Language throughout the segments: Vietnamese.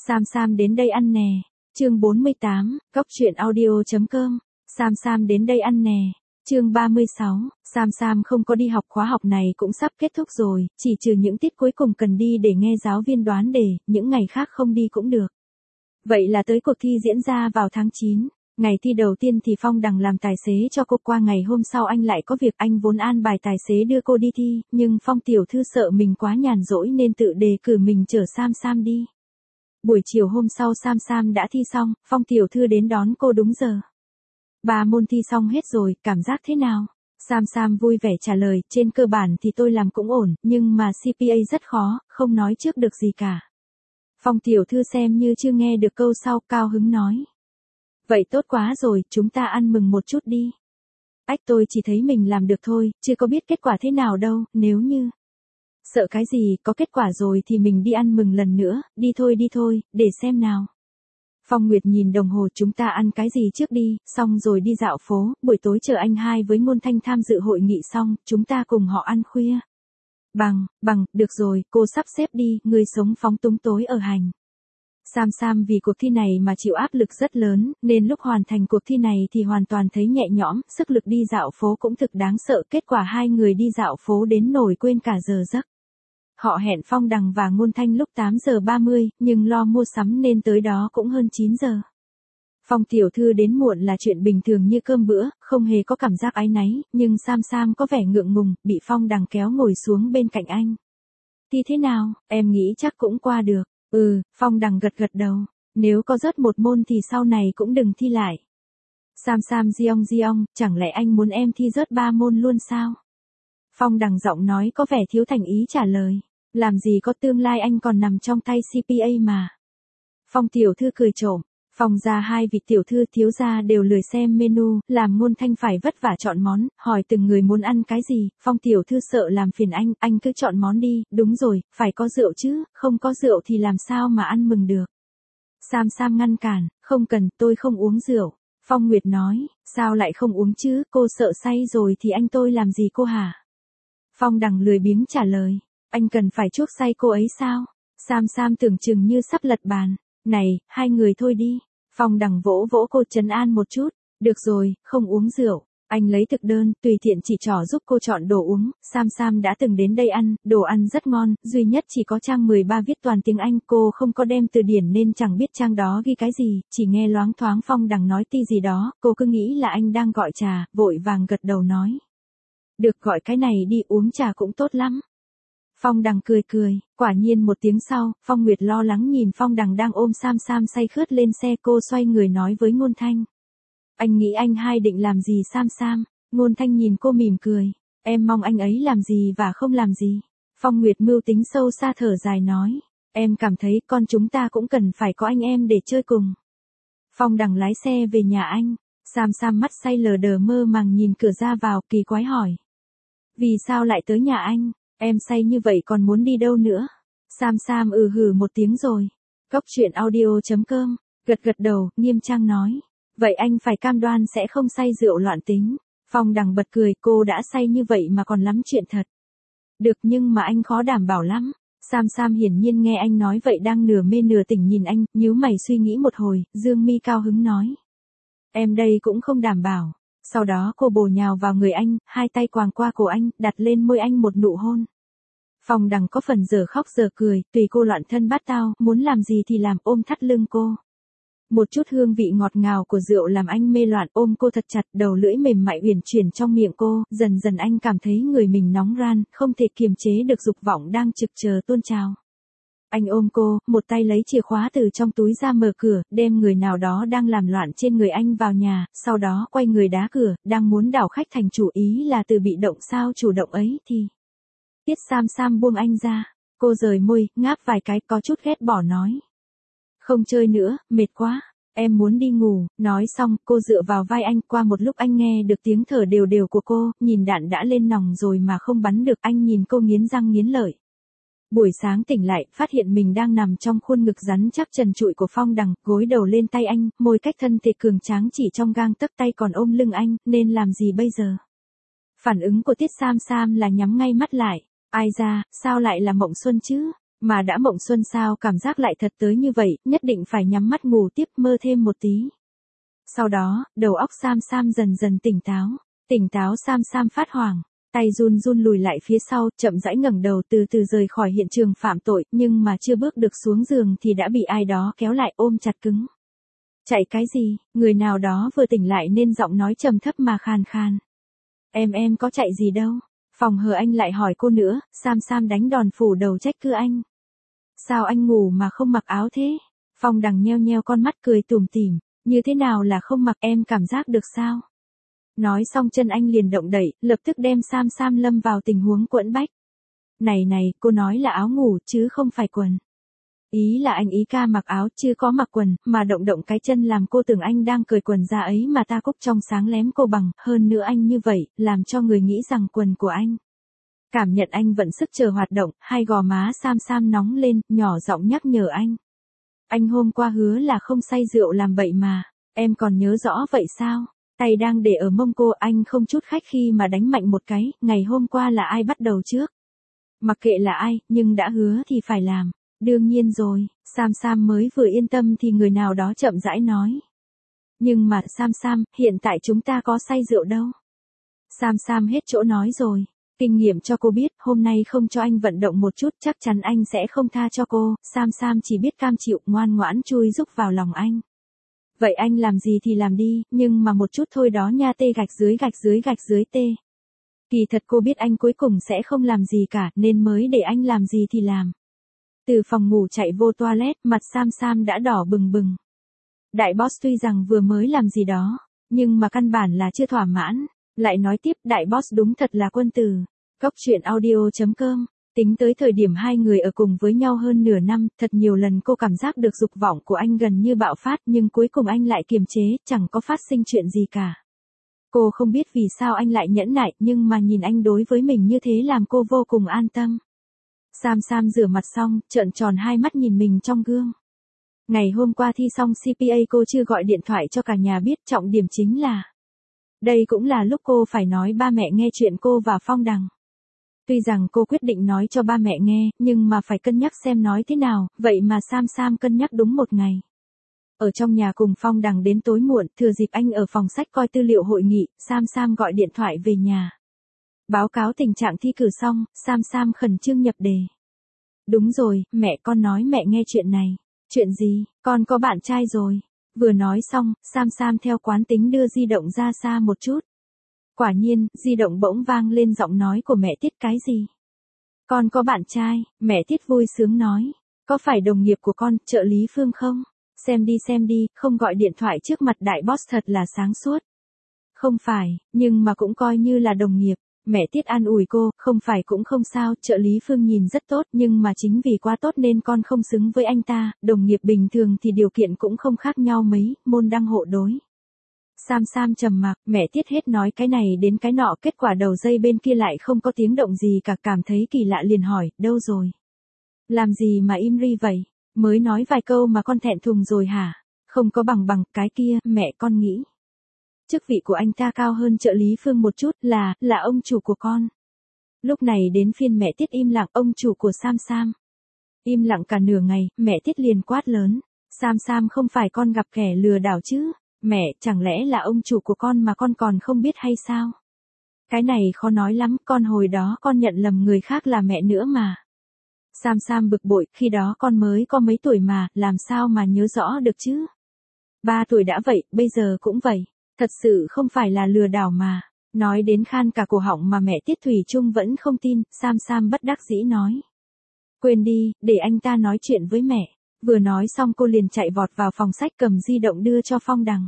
Sam Sam đến đây ăn nè. Chương 48, Cóc truyện audio.com. Sam Sam đến đây ăn nè. Chương 36, Sam Sam không có đi học, khóa học này cũng sắp kết thúc rồi, chỉ trừ những tiết cuối cùng cần đi để nghe giáo viên đoán đề, những ngày khác không đi cũng được. Vậy là tới cuộc thi diễn ra vào tháng 9. Ngày thi đầu tiên thì Phong Đằng làm tài xế cho cô, qua ngày hôm sau anh lại có việc, anh vốn an bài tài xế đưa cô đi thi, nhưng Phong tiểu thư sợ mình quá nhàn rỗi nên tự đề cử mình chở Sam Sam đi. Buổi chiều hôm sau Sam Sam đã thi xong, Phong tiểu thư đến đón cô đúng giờ. 3 môn thi xong hết rồi, cảm giác thế nào? Sam Sam vui vẻ trả lời, trên cơ bản thì tôi làm cũng ổn, nhưng mà CPA rất khó, không nói trước được gì cả. Phong tiểu thư xem như chưa nghe được câu sau, cao hứng nói. Vậy tốt quá rồi, chúng ta ăn mừng một chút đi. Ách, tôi chỉ thấy mình làm được thôi, chưa có biết kết quả thế nào đâu, nếu như... Sợ cái gì, có kết quả rồi thì mình đi ăn mừng lần nữa, đi thôi, để xem nào. Phong Nguyệt nhìn đồng hồ, chúng ta ăn cái gì trước đi, xong rồi đi dạo phố, buổi tối chờ anh hai với Ngôn Thanh tham dự hội nghị xong, chúng ta cùng họ ăn khuya. Bằng, được rồi, cô sắp xếp đi, người sống phóng túng tối ở hành. Sam Sam vì cuộc thi này mà chịu áp lực rất lớn, nên lúc hoàn thành cuộc thi này thì hoàn toàn thấy nhẹ nhõm, sức lực đi dạo phố cũng thực đáng sợ, kết quả hai người đi dạo phố đến nổi quên cả giờ giấc. Họ hẹn Phong Đằng và Ngôn Thanh lúc 8 giờ 30, nhưng lo mua sắm nên tới đó cũng hơn 9 giờ. Phong tiểu thư đến muộn là chuyện bình thường như cơm bữa, không hề có cảm giác áy náy, nhưng Sam Sam có vẻ ngượng ngùng, bị Phong Đằng kéo ngồi xuống bên cạnh anh. Thi thế nào, em nghĩ chắc cũng qua được. Phong Đằng gật đầu, nếu có rớt một môn thì sau này cũng đừng thi lại. Sam Sam giong, chẳng lẽ anh muốn em thi rớt 3 môn luôn sao? Phong Đằng giọng nói có vẻ thiếu thành ý trả lời. Làm gì có, tương lai anh còn nằm trong tay CPA mà. Phong tiểu thư cười trộm. Phong gia hai vị tiểu thư thiếu gia đều lười xem menu, làm Ngôn Thanh phải vất vả chọn món, hỏi từng người muốn ăn cái gì. Phong tiểu thư sợ làm phiền anh cứ chọn món đi, đúng rồi, phải có rượu chứ, không có rượu thì làm sao mà ăn mừng được. Sam Sam ngăn cản, không cần, tôi không uống rượu. Phong Nguyệt nói, sao lại không uống chứ, cô sợ say rồi thì anh tôi làm gì cô hả? Phong Đằng lười biếng trả lời. Anh cần phải chuốc say cô ấy sao? Sam Sam tưởng chừng như sắp lật bàn. Này, hai người thôi đi. Phong Đằng vỗ vỗ cô trấn an một chút. Được rồi, không uống rượu. Anh lấy thực đơn, tùy tiện chỉ trỏ giúp cô chọn đồ uống. Sam Sam đã từng đến đây ăn, đồ ăn rất ngon, duy nhất chỉ có trang 13 viết toàn tiếng Anh. Cô không có đem từ điển nên chẳng biết trang đó ghi cái gì, chỉ nghe loáng thoáng Phong Đằng nói ti gì đó. Cô cứ nghĩ là anh đang gọi trà, vội vàng gật đầu nói. Được, gọi cái này đi, uống trà cũng tốt lắm. Phong Đằng cười, quả nhiên một tiếng sau, Phong Nguyệt lo lắng nhìn Phong Đằng đang ôm Sam Sam say khướt lên xe, cô xoay người nói với Ngôn Thanh. Anh nghĩ anh hai định làm gì Sam Sam? Ngôn Thanh nhìn cô mỉm cười. Em mong anh ấy làm gì và không làm gì. Phong Nguyệt mưu tính sâu xa thở dài nói. Em cảm thấy con chúng ta cũng cần phải có anh em để chơi cùng. Phong Đằng lái xe về nhà anh. Sam Sam mắt say lờ đờ mơ màng nhìn cửa ra vào, kỳ quái hỏi. Vì sao lại tới nhà anh? Em say như vậy còn muốn đi đâu nữa? Sam Sam hừ một tiếng rồi. Cóc truyện audio.com, gật đầu, nghiêm trang nói. Vậy anh phải cam đoan sẽ không say rượu loạn tính. Phong Đằng bật cười, cô đã say như vậy mà còn lắm chuyện thật. Được, nhưng mà anh khó đảm bảo lắm. Sam Sam hiển nhiên nghe anh nói vậy đang nửa mê nửa tỉnh nhìn anh, nhíu mày suy nghĩ một hồi, dương mi cao hứng nói. Em đây cũng không đảm bảo. Sau đó cô bổ nhào vào người anh, hai tay quàng qua cổ anh, đặt lên môi anh một nụ hôn. Phong Đằng có phần giờ khóc giờ cười, tùy cô loạn thân bát tao, muốn làm gì thì làm, ôm thắt lưng cô. Một chút hương vị ngọt ngào của rượu làm anh mê loạn, ôm cô thật chặt, đầu lưỡi mềm mại uyển chuyển trong miệng cô, dần dần anh cảm thấy người mình nóng ran, không thể kiềm chế được dục vọng đang trực chờ tuôn trào. Anh ôm cô, một tay lấy chìa khóa từ trong túi ra mở cửa, đem người nào đó đang làm loạn trên người anh vào nhà, sau đó quay người đá cửa, đang muốn đảo khách thành chủ, ý là từ bị động sao chủ động ấy thì. Tiết Sam Sam buông anh ra, cô rời môi, ngáp vài cái, có chút ghét bỏ nói. Không chơi nữa, mệt quá, em muốn đi ngủ. Nói xong, cô dựa vào vai anh, qua một lúc anh nghe được tiếng thở đều đều của cô, nhìn đạn đã lên nòng rồi mà không bắn được, anh nhìn cô nghiến răng nghiến lợi. Buổi sáng tỉnh lại, phát hiện mình đang nằm trong khuôn ngực rắn chắc trần trụi của Phong Đằng, gối đầu lên tay anh, môi cách thân thể cường tráng chỉ trong gang tấc, tay còn ôm lưng anh, nên làm gì bây giờ? Phản ứng của Tiết Sam Sam là nhắm ngay mắt lại. Ai ra, sao lại là Mộng Xuân chứ? Mà đã mộng xuân sao cảm giác lại thật tới như vậy, nhất định phải nhắm mắt ngủ tiếp mơ thêm một tí. Sau đó, đầu óc Sam Sam dần dần tỉnh táo. Tỉnh táo Sam Sam phát hoảng. Tay run run lùi lại phía sau, chậm rãi ngẩng đầu từ từ rời khỏi hiện trường phạm tội, nhưng mà chưa bước được xuống giường thì đã bị ai đó kéo lại ôm chặt cứng. Chạy cái gì, người nào đó vừa tỉnh lại nên giọng nói trầm thấp mà khàn khàn. Em có chạy gì đâu. Phòng hờ anh lại hỏi cô nữa, Sam Sam đánh đòn phủ đầu trách cứ anh. Sao anh ngủ mà không mặc áo thế? Phong Đằng nheo nheo con mắt cười tủm tỉm, như thế nào là không mặc, em cảm giác được sao? Nói xong chân anh liền động đậy, lập tức đem Sam Sam lâm vào tình huống quẫn bách. Này, cô nói là áo ngủ chứ không phải quần. Ý là anh ý ca mặc áo chứ có mặc quần, mà động cái chân làm cô tưởng anh đang cởi quần ra ấy mà ta cúc trong sáng lém cô bằng, hơn nữa anh như vậy, làm cho người nghĩ rằng quần của anh. Cảm nhận anh vận sức chờ hoạt động, hai gò má Sam Sam nóng lên, nhỏ giọng nhắc nhở anh. Anh hôm qua hứa là không say rượu làm bậy mà, em còn nhớ rõ vậy sao? Tay đang để ở mông cô, anh không chút khách khi mà đánh mạnh một cái, ngày hôm qua là ai bắt đầu trước? Mặc kệ là ai, nhưng đã hứa thì phải làm. Đương nhiên rồi, Sam Sam mới vừa yên tâm thì người nào đó chậm rãi nói. Nhưng mà Sam Sam, hiện tại chúng ta có say rượu đâu. Sam Sam hết chỗ nói rồi. Kinh nghiệm cho cô biết, hôm nay không cho anh vận động một chút chắc chắn anh sẽ không tha cho cô. Sam Sam chỉ biết cam chịu ngoan ngoãn chui rúc vào lòng anh. Vậy anh làm gì thì làm đi, nhưng mà một chút thôi đó nha, tê gạch dưới tê. Kỳ thật cô biết anh cuối cùng sẽ không làm gì cả nên mới để anh làm gì thì làm. Từ phòng ngủ chạy vô toilet, mặt Sam Sam đã đỏ bừng bừng. Đại boss tuy rằng vừa mới làm gì đó, nhưng mà căn bản là chưa thỏa mãn. Lại nói tiếp, đại boss đúng thật là quân tử. Góc truyện audio.com. Tính tới thời điểm hai người ở cùng với nhau hơn nửa năm, thật nhiều lần cô cảm giác được dục vọng của anh gần như bạo phát nhưng cuối cùng anh lại kiềm chế, chẳng có phát sinh chuyện gì cả. Cô không biết vì sao anh lại nhẫn nại nhưng mà nhìn anh đối với mình như thế làm cô vô cùng an tâm. Sam Sam rửa mặt xong, trợn tròn hai mắt nhìn mình trong gương. Ngày hôm qua thi xong CPA cô chưa gọi điện thoại cho cả nhà biết, trọng điểm chính là đây cũng là lúc cô phải nói ba mẹ nghe chuyện cô và Phong Đằng. Tuy rằng cô quyết định nói cho ba mẹ nghe, nhưng mà phải cân nhắc xem nói thế nào, vậy mà Sam Sam cân nhắc đúng một ngày. Ở trong nhà cùng Phong Đằng đến tối muộn, thừa dịp anh ở phòng sách coi tư liệu hội nghị, Sam Sam gọi điện thoại về nhà. Báo cáo tình trạng thi cử xong, Sam Sam khẩn trương nhập đề. Đúng rồi, mẹ con nói mẹ nghe chuyện này. Chuyện gì, con có bạn trai rồi. Vừa nói xong, Sam Sam theo quán tính đưa di động ra xa một chút. Quả nhiên, di động bỗng vang lên giọng nói của mẹ Tiết. Cái gì? Con có bạn trai, mẹ Tiết vui sướng nói. Có phải đồng nghiệp của con, trợ lý Phương không? Xem đi, không gọi điện thoại trước mặt đại boss thật là sáng suốt. Không phải, nhưng mà cũng coi như là đồng nghiệp. Mẹ Tiết an ủi cô, không phải cũng không sao, trợ lý Phương nhìn rất tốt nhưng mà chính vì quá tốt nên con không xứng với anh ta, đồng nghiệp bình thường thì điều kiện cũng không khác nhau mấy, môn đăng hộ đối. Sam Sam trầm mặc, mẹ Tiết hết nói cái này đến cái nọ, kết quả đầu dây bên kia lại không có tiếng động gì cả, cảm thấy kỳ lạ liền hỏi, đâu rồi? Làm gì mà im ri vậy? Mới nói vài câu mà con thẹn thùng rồi hả? Không có bằng cái kia, mẹ con nghĩ. Chức vị của anh ta cao hơn trợ lý Phương một chút, là ông chủ của con. Lúc này đến phiên mẹ Tiết im lặng, ông chủ của Sam Sam. Im lặng cả nửa ngày, mẹ Tiết liền quát lớn. Sam Sam, không phải con gặp kẻ lừa đảo chứ? Mẹ, chẳng lẽ là ông chủ của con mà con còn không biết hay sao? Cái này khó nói lắm, con hồi đó con nhận lầm người khác là mẹ nữa mà. Sam Sam bực bội, khi đó con mới có mấy tuổi mà, làm sao mà nhớ rõ được chứ? 3 tuổi đã vậy, bây giờ cũng vậy. Thật sự không phải là lừa đảo mà. Nói đến khan cả cổ họng mà mẹ Tiết thủy chung vẫn không tin, Sam Sam bất đắc dĩ nói. Quên đi, để anh ta nói chuyện với mẹ. Vừa nói xong cô liền chạy vọt vào phòng sách cầm di động đưa cho Phong Đằng.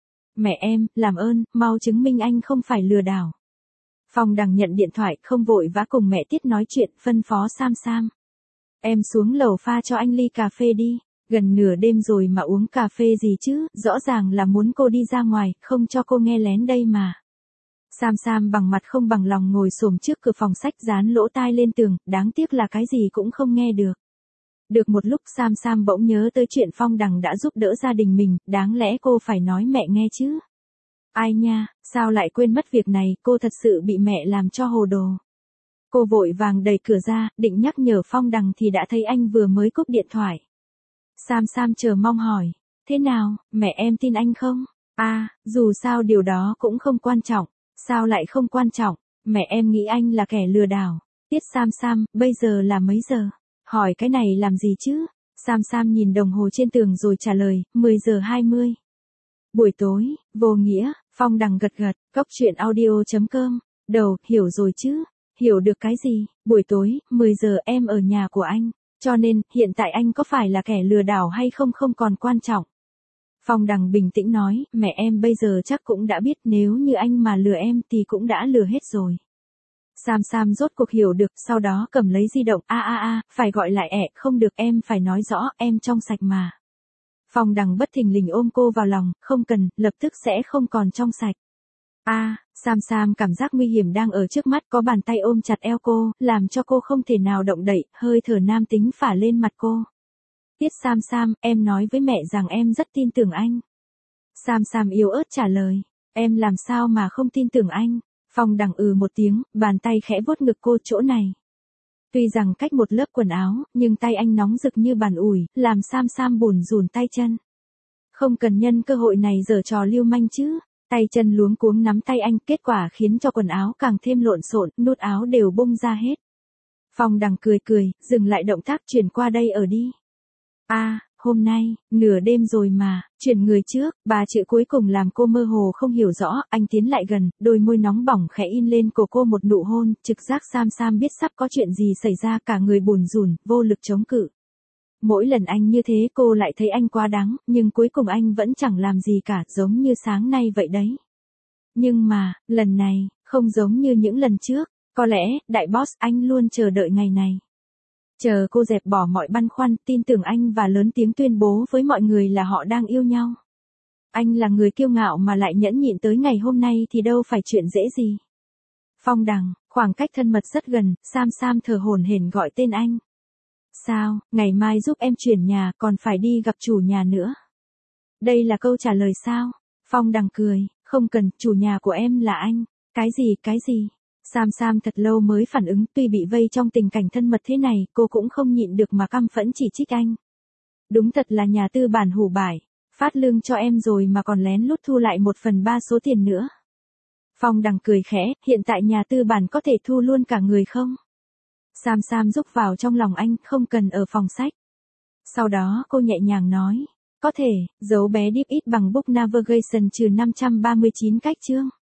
Mẹ em, làm ơn, mau chứng minh anh không phải lừa đảo. Phong Đằng nhận điện thoại, không vội vã cùng mẹ Tiết nói chuyện, phân phó Sam Sam. Em xuống lầu pha cho anh ly cà phê đi. Gần nửa đêm rồi mà uống cà phê gì chứ, rõ ràng là muốn cô đi ra ngoài, không cho cô nghe lén đây mà. Sam Sam bằng mặt không bằng lòng ngồi xổm trước cửa phòng sách dán lỗ tai lên tường, đáng tiếc là cái gì cũng không nghe được. Được một lúc Sam Sam bỗng nhớ tới chuyện Phong Đằng đã giúp đỡ gia đình mình, đáng lẽ cô phải nói mẹ nghe chứ. Ai nha, sao lại quên mất việc này, cô thật sự bị mẹ làm cho hồ đồ. Cô vội vàng đẩy cửa ra, định nhắc nhở Phong Đằng thì đã thấy anh vừa mới cúp điện thoại. Sam Sam chờ mong hỏi, thế nào, mẹ em tin anh không? À, dù sao điều đó cũng không quan trọng. Sao lại không quan trọng? Mẹ em nghĩ anh là kẻ lừa đảo. Tiết Sam Sam, bây giờ là mấy giờ? Hỏi cái này làm gì chứ? Sam Sam nhìn đồng hồ trên tường rồi trả lời, 10 giờ 20. Buổi tối, vô nghĩa, Phong Đằng gật gật, góc chuyện audio.com. Đầu, hiểu rồi chứ? Hiểu được cái gì? Buổi tối, 10 giờ em ở nhà của anh. Cho nên, hiện tại anh có phải là kẻ lừa đảo hay không không còn quan trọng. Phong Đằng bình tĩnh nói, mẹ em bây giờ chắc cũng đã biết nếu như anh mà lừa em thì cũng đã lừa hết rồi. Sam Sam rốt cuộc hiểu được, sau đó cầm lấy di động, phải gọi lại không được em phải nói rõ, em trong sạch mà. Phong Đằng bất thình lình ôm cô vào lòng, không cần, lập tức sẽ không còn trong sạch. Sam Sam cảm giác nguy hiểm đang ở trước mắt, có bàn tay ôm chặt eo cô, làm cho cô không thể nào động đậy, hơi thở nam tính phả lên mặt cô. Tiết Sam Sam, em nói với mẹ rằng em rất tin tưởng anh. Sam Sam yếu ớt trả lời, em làm sao mà không tin tưởng anh. Phong Đằng một tiếng, bàn tay khẽ vuốt ngực cô chỗ này. Tuy rằng cách một lớp quần áo, nhưng tay anh nóng rực như bàn ủi, làm Sam Sam bùn rùn tay chân. Không cần nhân cơ hội này giở trò lưu manh chứ. Tay chân luống cuống nắm tay anh, kết quả khiến cho quần áo càng thêm lộn xộn, nút áo đều bung ra hết. Phong Đằng cười, dừng lại động tác, chuyển qua đây ở đi. Hôm nay, nửa đêm rồi mà, chuyển người trước, 3 chữ cuối cùng làm cô mơ hồ không hiểu rõ, anh tiến lại gần, đôi môi nóng bỏng khẽ in lên cổ cô một nụ hôn, trực giác Sam Sam biết sắp có chuyện gì xảy ra, cả người bùn rùn, vô lực chống cự. Mỗi lần anh như thế cô lại thấy anh quá đáng, nhưng cuối cùng anh vẫn chẳng làm gì cả, giống như sáng nay vậy đấy. Nhưng mà, lần này, không giống như những lần trước, có lẽ, đại boss anh luôn chờ đợi ngày này. Chờ cô dẹp bỏ mọi băn khoăn, tin tưởng anh và lớn tiếng tuyên bố với mọi người là họ đang yêu nhau. Anh là người kiêu ngạo mà lại nhẫn nhịn tới ngày hôm nay thì đâu phải chuyện dễ gì. Phong Đằng, khoảng cách thân mật rất gần, Sam Sam thở hổn hển gọi tên anh. Sao, ngày mai giúp em chuyển nhà, còn phải đi gặp chủ nhà nữa. Đây là câu trả lời sao? Phong Đằng cười, không cần, chủ nhà của em là anh. Cái gì? Sam Sam thật lâu mới phản ứng, tuy bị vây trong tình cảnh thân mật thế này, cô cũng không nhịn được mà căm phẫn chỉ trích anh. Đúng thật là nhà tư bản hủ bại, phát lương cho em rồi mà còn lén lút thu lại 1/3 số tiền nữa. Phong Đằng cười khẽ, hiện tại nhà tư bản có thể thu luôn cả người không? Sam Sam rúc vào trong lòng anh, không cần ở phòng sách. Sau đó cô nhẹ nhàng nói, có thể, dấu bé deep it bằng book navigation trừ 539 cách chương.